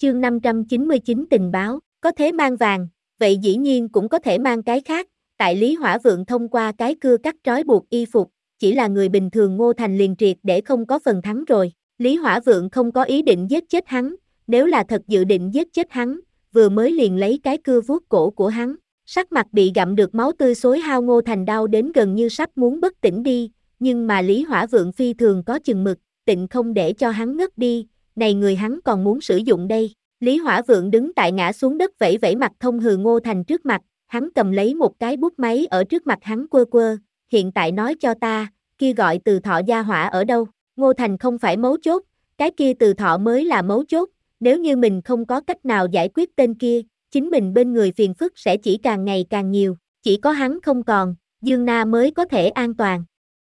Chương 599 tình báo, có thể mang vàng, vậy dĩ nhiên cũng có thể mang cái khác, tại Lý Hỏa Vượng thông qua cái cưa cắt trói buộc y phục, chỉ là người bình thường Ngô Thành liền triệt để không có phần thắng rồi. Lý Hỏa Vượng không có ý định giết chết hắn, nếu là thật dự định giết chết hắn, vừa mới liền lấy cái cưa vuốt cổ của hắn, sắc mặt bị gặm được máu tươi xối hao Ngô Thành đau đến gần như sắp muốn bất tỉnh đi, nhưng mà Lý Hỏa Vượng phi thường có chừng mực, tịnh không để cho hắn ngất đi, này người hắn còn muốn sử dụng đây. Lý Hỏa Vượng đứng tại ngã xuống đất vẫy vẫy mặt thông hừ Ngô Thành trước mặt, hắn cầm lấy một cái bút máy ở trước mặt hắn quơ quơ, hiện tại nói cho ta, kia gọi Từ Thọ gia hỏa ở đâu? Ngô Thành không phải mấu chốt, cái kia Từ Thọ mới là mấu chốt, nếu như mình không có cách nào giải quyết tên kia, chính mình bên người phiền phức sẽ chỉ càng ngày càng nhiều, chỉ có hắn không còn, Dương Na mới có thể an toàn.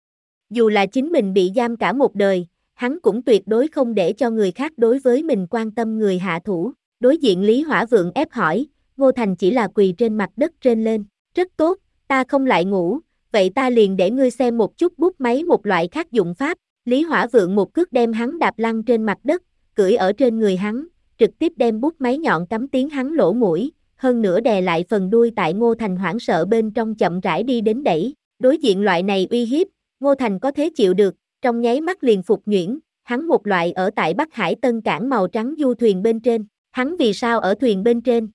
Dù là chính mình bị giam cả một đời, hắn cũng tuyệt đối không để cho người khác đối với mình quan tâm người hạ thủ. Đối diện Lý Hỏa Vượng ép hỏi, Ngô Thành chỉ là quỳ trên mặt đất trên lên, rất tốt, ta không lại ngủ, vậy ta liền để ngươi xem một chút bút máy một loại khác dụng pháp. Lý Hỏa Vượng một cước đem hắn đạp lăn trên mặt đất, cưỡi ở trên người hắn, trực tiếp đem bút máy nhọn cắm tiến hắn lỗ mũi, hơn nữa đè lại phần đuôi tại Ngô Thành hoảng sợ bên trong chậm rãi đi đến đẩy. Đối diện loại này uy hiếp, Ngô Thành có thế chịu được, trong nháy mắt liền phục nhuyễn, hắn một loại ở tại Bắc Hải Tân Cảng màu trắng du thuyền bên trên, hắn vì sao ở thuyền bên trên?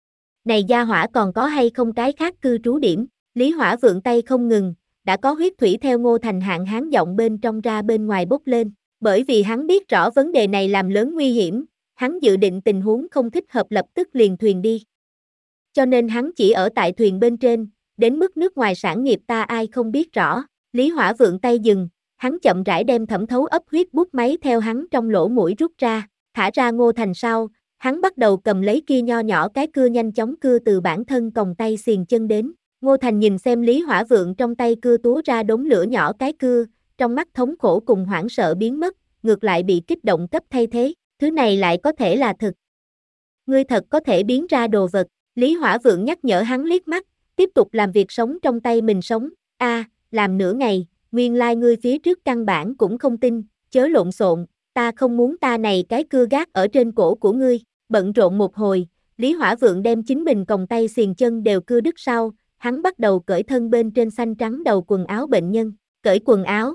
Này gia hỏa còn có hay không cái khác cư trú điểm? Lý Hỏa Vượng tay không ngừng, đã có huyết thủy theo Ngô Thành hạn hán giọng bên trong ra bên ngoài bốc lên, bởi vì hắn biết rõ vấn đề này làm lớn nguy hiểm, hắn dự định tình huống không thích hợp lập tức liền thuyền đi. Cho nên hắn chỉ ở tại thuyền bên trên, đến mức nước ngoài sản nghiệp ta ai không biết rõ. Lý Hỏa Vượng tay dừng, hắn chậm rãi đem thẩm thấu ấp huyết bút máy theo hắn trong lỗ mũi rút ra, thả ra Ngô Thành sau, hắn bắt đầu cầm lấy kia nho nhỏ cái cưa nhanh chóng cưa từ bản thân còng tay xiềng chân đến. Ngô Thành nhìn xem Lý Hỏa Vượng trong tay cưa túa ra đống lửa nhỏ cái cưa, trong mắt thống khổ cùng hoảng sợ biến mất, ngược lại bị kích động cấp thay thế, thứ này lại có thể là thực. Ngươi thật có thể biến ra đồ vật, Lý Hỏa Vượng nhắc nhở hắn liếc mắt, tiếp tục làm việc sống trong tay mình sống, làm nửa ngày, nguyên lai ngươi phía trước căn bản cũng không tin, chớ lộn xộn, ta không muốn ta này cái cưa gác ở trên cổ của ngươi, bận rộn một hồi, Lý Hỏa Vượng đem chính mình còng tay xiềng chân đều cưa đứt sau, hắn bắt đầu cởi thân bên trên xanh trắng đầu quần áo bệnh nhân, cởi quần áo.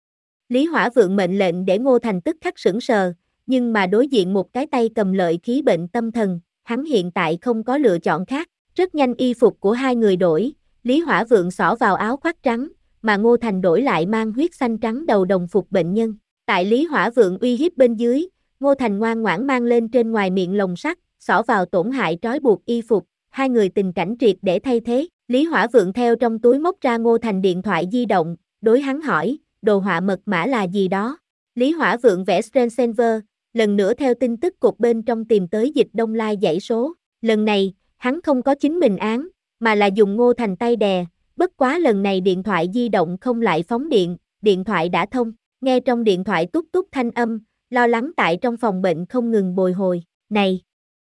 Lý Hỏa Vượng mệnh lệnh để Ngô Thành tức khắc sững sờ, nhưng mà đối diện một cái tay cầm lợi khí bệnh tâm thần, hắn hiện tại không có lựa chọn khác, rất nhanh y phục của hai người đổi, Lý Hỏa Vượng xỏ vào áo khoác trắng, mà Ngô Thành đổi lại mang huyết xanh trắng đầu đồng phục bệnh nhân. Tại Lý Hỏa Vượng uy hiếp bên dưới, Ngô Thành ngoan ngoãn mang lên trên ngoài miệng lồng sắt, xỏ vào tổn hại trói buộc y phục, hai người tình cảnh triệt để thay thế. Lý Hỏa Vượng theo trong túi móc ra Ngô Thành điện thoại di động, đối hắn hỏi, đồ họa mật mã là gì đó? Lý Hỏa Vượng vẽ screensaver, lần nữa theo tin tức cột bên trong tìm tới Dịch Đông Lai dãy số. Lần này, hắn không có chính mình án, mà là dùng Ngô Thành tay đè, bất quá lần này điện thoại di động không lại phóng điện, điện thoại đã thông, nghe trong điện thoại tút tút thanh âm, lo lắng tại trong phòng bệnh không ngừng bồi hồi, này!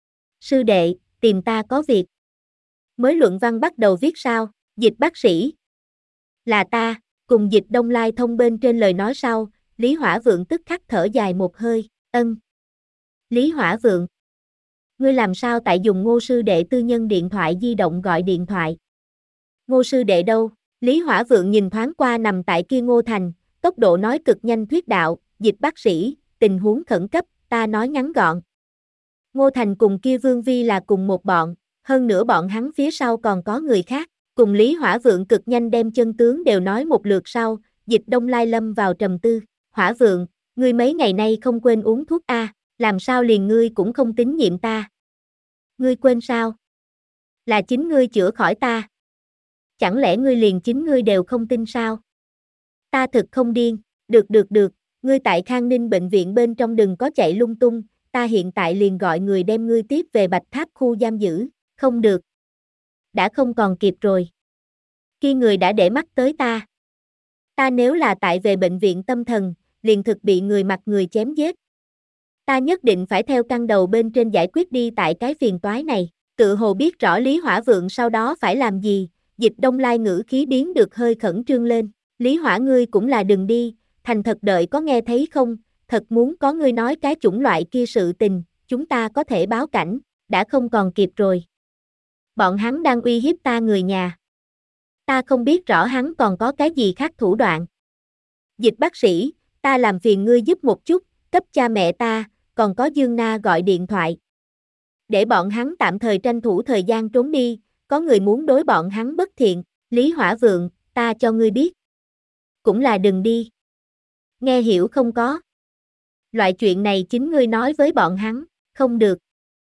Sư đệ, tìm ta có việc. Mới luận văn bắt đầu viết sao, Dịch bác sĩ. Là ta, cùng Dịch Đông Lai thông bên trên lời nói sau, Lý Hỏa Vượng tức khắc thở dài một hơi, Lý Hỏa Vượng. Ngươi làm sao tại dùng Ngô sư đệ tư nhân điện thoại di động gọi điện thoại? Ngô sư đệ đâu? Lý Hỏa Vượng nhìn thoáng qua nằm tại kia Ngô Thành, tốc độ nói cực nhanh thuyết đạo, Dịch bác sĩ, tình huống khẩn cấp, ta nói ngắn gọn. Ngô Thành cùng kia Vương Vi là cùng một bọn, hơn nữa bọn hắn phía sau còn có người khác, cùng Lý Hỏa Vượng cực nhanh đem chân tướng đều nói một lượt sau, Dịch Đông Lai lâm vào trầm tư, Hỏa Vượng, ngươi mấy ngày nay không quên uống thuốc làm sao liền ngươi cũng không tín nhiệm ta? Ngươi quên sao? Là chính ngươi chữa khỏi ta. Chẳng lẽ ngươi liền chính ngươi đều không tin sao? Ta thực không điên, được, ngươi tại Khang Ninh bệnh viện bên trong đừng có chạy lung tung, ta hiện tại liền gọi người đem ngươi tiếp về Bạch Tháp khu giam giữ, không được. Đã không còn kịp rồi. Khi người đã để mắt tới ta. Ta nếu là tại về bệnh viện tâm thần, liền thực bị người mặt người chém giết. Ta nhất định phải theo căn đầu bên trên giải quyết đi tại cái phiền toái này, tự hồ biết rõ Lý Hỏa Vượng sau đó phải làm gì, Dịch Đông Lai ngữ khí biến được hơi khẩn trương lên, Lý Hỏa ngươi cũng là đừng đi, thành thật đợi có nghe thấy không, thật muốn có ngươi nói cái chủng loại kia sự tình, chúng ta có thể báo cảnh, đã không còn kịp rồi. Bọn hắn đang uy hiếp ta người nhà. Ta không biết rõ hắn còn có cái gì khác thủ đoạn. Dịch bác sĩ, ta làm phiền ngươi giúp một chút, cấp cha mẹ ta, còn có Dương Na gọi điện thoại. Để bọn hắn tạm thời tranh thủ thời gian trốn đi, có người muốn đối bọn hắn bất thiện, Lý Hỏa Vượng, ta cho ngươi biết. Cũng là đừng đi. Nghe hiểu không có? Loại chuyện này chính ngươi nói với bọn hắn, không được.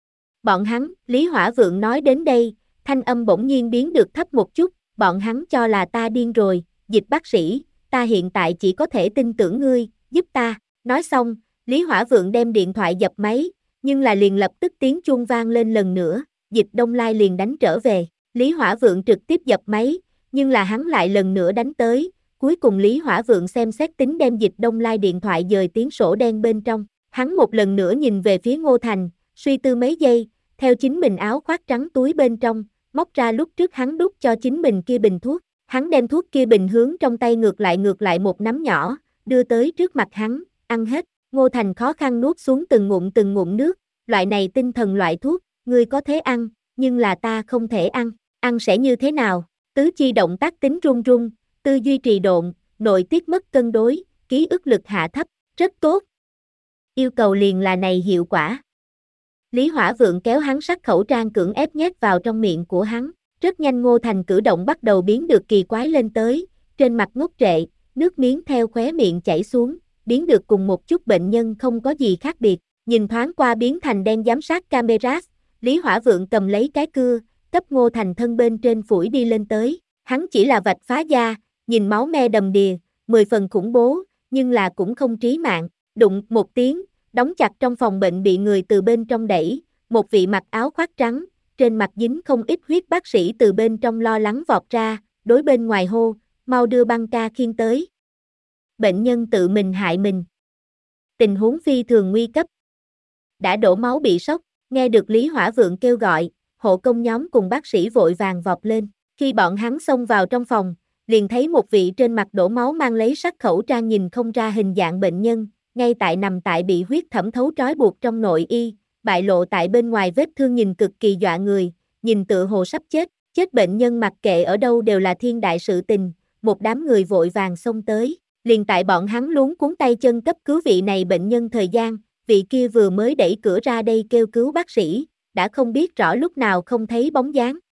Bọn hắn, Lý Hỏa Vượng nói đến đây, thanh âm bỗng nhiên biến được thấp một chút, bọn hắn cho là ta điên rồi, Dịch bác sĩ, ta hiện tại chỉ có thể tin tưởng ngươi, giúp ta. Nói xong, Lý Hỏa Vượng đem điện thoại dập máy, nhưng là liền lập tức tiếng chuông vang lên lần nữa, Dịch Đông Lai liền đánh trở về. Lý Hỏa Vượng trực tiếp dập máy, nhưng là hắn lại lần nữa đánh tới, cuối cùng Lý Hỏa Vượng xem xét tính đem Dịch Đông Lai điện thoại dời tiếng sổ đen bên trong. Hắn một lần nữa nhìn về phía Ngô Thành, suy tư mấy giây, theo chính mình áo khoác trắng túi bên trong, móc ra lúc trước hắn đút cho chính mình kia bình thuốc. Hắn đem thuốc kia bình hướng trong tay ngược lại một nắm nhỏ, đưa tới trước mặt hắn, ăn hết. Ngô Thành khó khăn nuốt xuống từng ngụm nước, loại này tinh thần loại thuốc, ngươi có thể ăn, nhưng là ta không thể ăn, ăn sẽ như thế nào? Tứ chi động tác tính run run, tư duy trì độn, nội tiết mất cân đối, ký ức lực hạ thấp, rất tốt. Yêu cầu liền là này hiệu quả. Lý Hỏa Vượng kéo hắn sắt khẩu trang cưỡng ép nhét vào trong miệng của hắn, rất nhanh Ngô Thành cử động bắt đầu biến được kỳ quái lên tới, trên mặt ngốc trệ, nước miếng theo khóe miệng chảy xuống, biến được cùng một chút bệnh nhân không có gì khác biệt, nhìn thoáng qua biến thành đen giám sát camera, Lý Hỏa Vượng cầm lấy cái cưa, cấp Ngô Thành thân bên trên phủi đi lên tới, hắn chỉ là vạch phá da, nhìn máu me đầm đìa, 10 phần khủng bố, nhưng là cũng không trí mạng, đụng một tiếng, đóng chặt trong phòng bệnh bị người từ bên trong đẩy, một vị mặc áo khoác trắng, trên mặt dính không ít huyết bác sĩ từ bên trong lo lắng vọt ra, đối bên ngoài hô, mau đưa băng ca khiêng tới. Bệnh nhân tự mình hại mình. Tình huống phi thường nguy cấp. Đã đổ máu bị sốc, nghe được Lý Hỏa Vượng kêu gọi, hộ công nhóm cùng bác sĩ vội vàng vọt lên. Khi bọn hắn xông vào trong phòng, liền thấy một vị trên mặt đổ máu mang lấy sắt khẩu trang nhìn không ra hình dạng bệnh nhân, ngay tại nằm tại bị huyết thẩm thấu trói buộc trong nội y, bại lộ tại bên ngoài vết thương nhìn cực kỳ dọa người, nhìn tựa hồ sắp chết bệnh nhân mặc kệ ở đâu đều là thiên đại sự tình, một đám người vội vàng xông tới, liền tại bọn hắn luống cuống tay chân cấp cứu vị này bệnh nhân thời gian, vị kia vừa mới đẩy cửa ra đây kêu cứu bác sĩ, đã không biết rõ lúc nào không thấy bóng dáng.